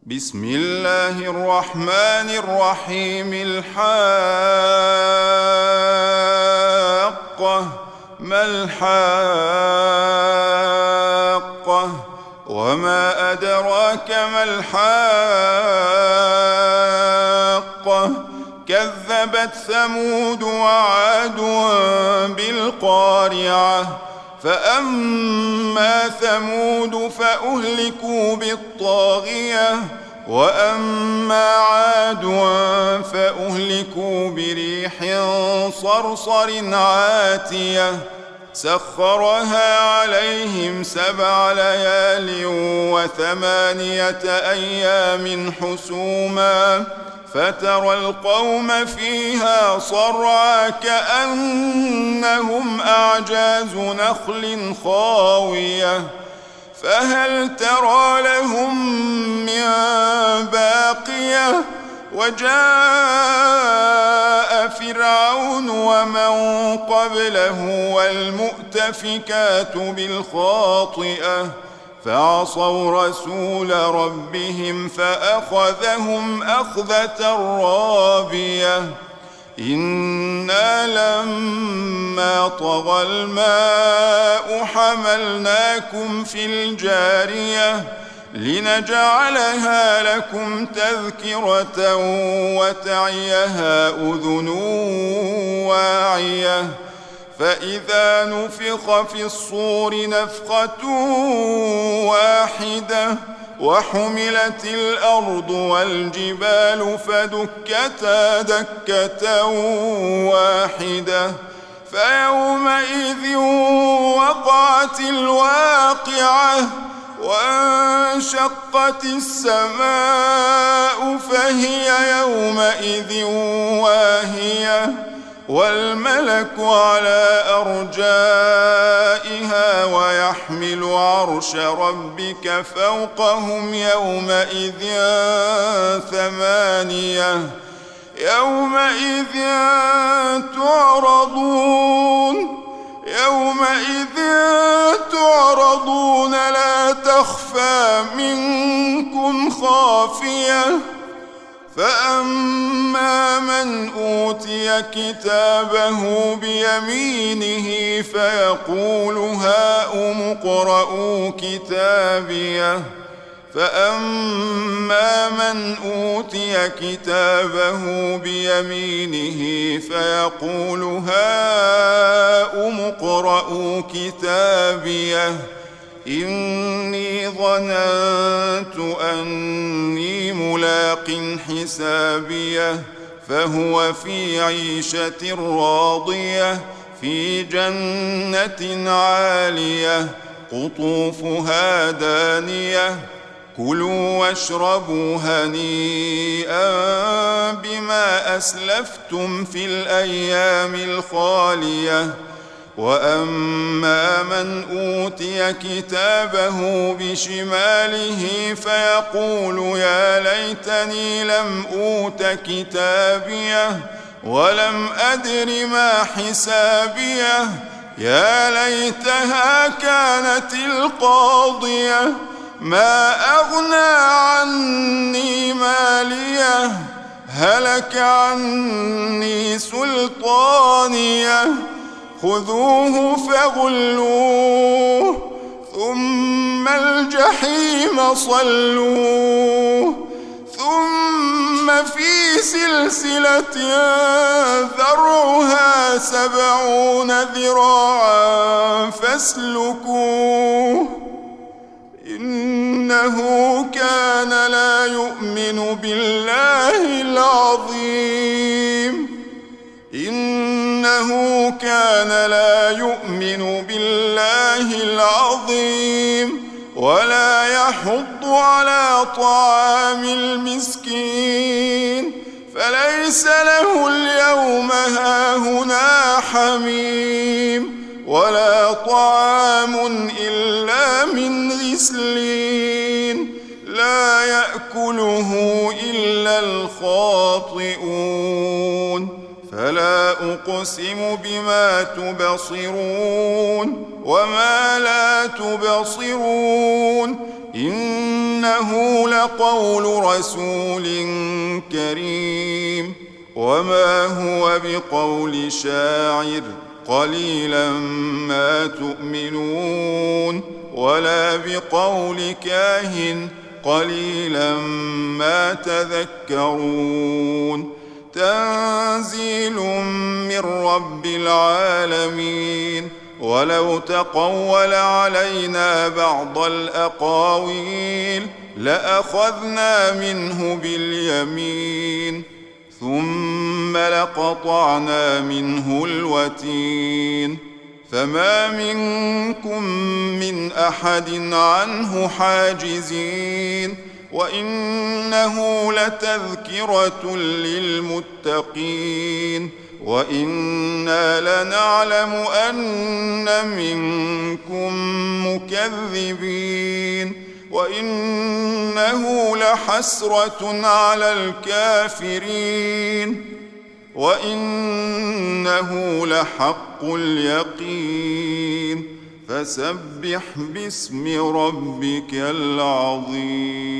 بسم الله الرحمن الرحيم. الحاقة، ما الحاقة؟ وما أدراك ما الحاقة؟ كذبت ثمود وعاد بالقارعة. فأما ثمود فأهلكوا بالطاغية، وأما عاد فأهلكوا بريح صرصر عاتية سخرها عليهم 7 ليال و8 أيام حسوما، فترى القوم فيها صرعى كأنهم أعجاز نخل خاوية، فهل ترى لهم من باقية؟ وجاء فرعون ومن قبله والمؤتفكات بالخاطئة، فعصوا رسول ربهم فأخذهم أخذة رابية. إنا لما طغى الماء حملناكم في الجارية لنجعلها لكم تذكرة وتعيها أذن واعية. فإذا نفخ في الصور نفخة واحدة وحملت الأرض والجبال فدكتا دكة واحدة، فيومئذ وقعت الواقعة، وانشقت السماء فهي يومئذ واهية، والملك على أرجائها ويحمل عرش ربك فوقهم يومئذ 8. يومئذ تعرضون لا تخفى منكم خافية. فأما من أوتي كتابه بيمينه فيقول هاؤم اقرءوا كتابيه. فأما من أوتي كتابه بيمينه فيقول هاؤم اقرءوا كتابيه إني ظننت أني ملاق حسابيه. فهو في عيشة راضية في جنة عالية قطوفها دانية. كلوا واشربوا هنيئا بما أسلفتم في الأيام الخالية. وأما من أوتي كتابه بشماله فيقول يا ليتني لم أوت كتابيه ولم أدر ما حسابيه. يا ليتها كانت القاضية ما أغنى عني ماليه هلك عني سلطانيه. خذوه فغلوه ثم الجحيم صلوه ثم في سلسلة ذرعها 70 ذراعا فاسلكوه. إنه كان لا يؤمن بالله العظيم. ولا يحض على طعام المسكين، فليس له اليوم هاهنا حميم ولا طعام إلا من غسلين لا يأكله إلا الخاطئون. فلا أقسم بما تبصرون وما لا تبصرون إنه لقول رسول كريم وما هو بقول شاعر قليلا ما تؤمنون ولا بقول كاهن قليلا ما تذكرون تنزيل من رب العالمين ولو تقول علينا بعض الأقاويل لأخذنا منه باليمين ثم لقطعنا منه الوتين فما منكم من أحد عنه حاجزين وإنه لتذكرة للمتقين وإنا لنعلم أن منكم مكذبين وإنه لحسرة على الكافرين وإنه لحق اليقين فسبح باسم ربك العظيم.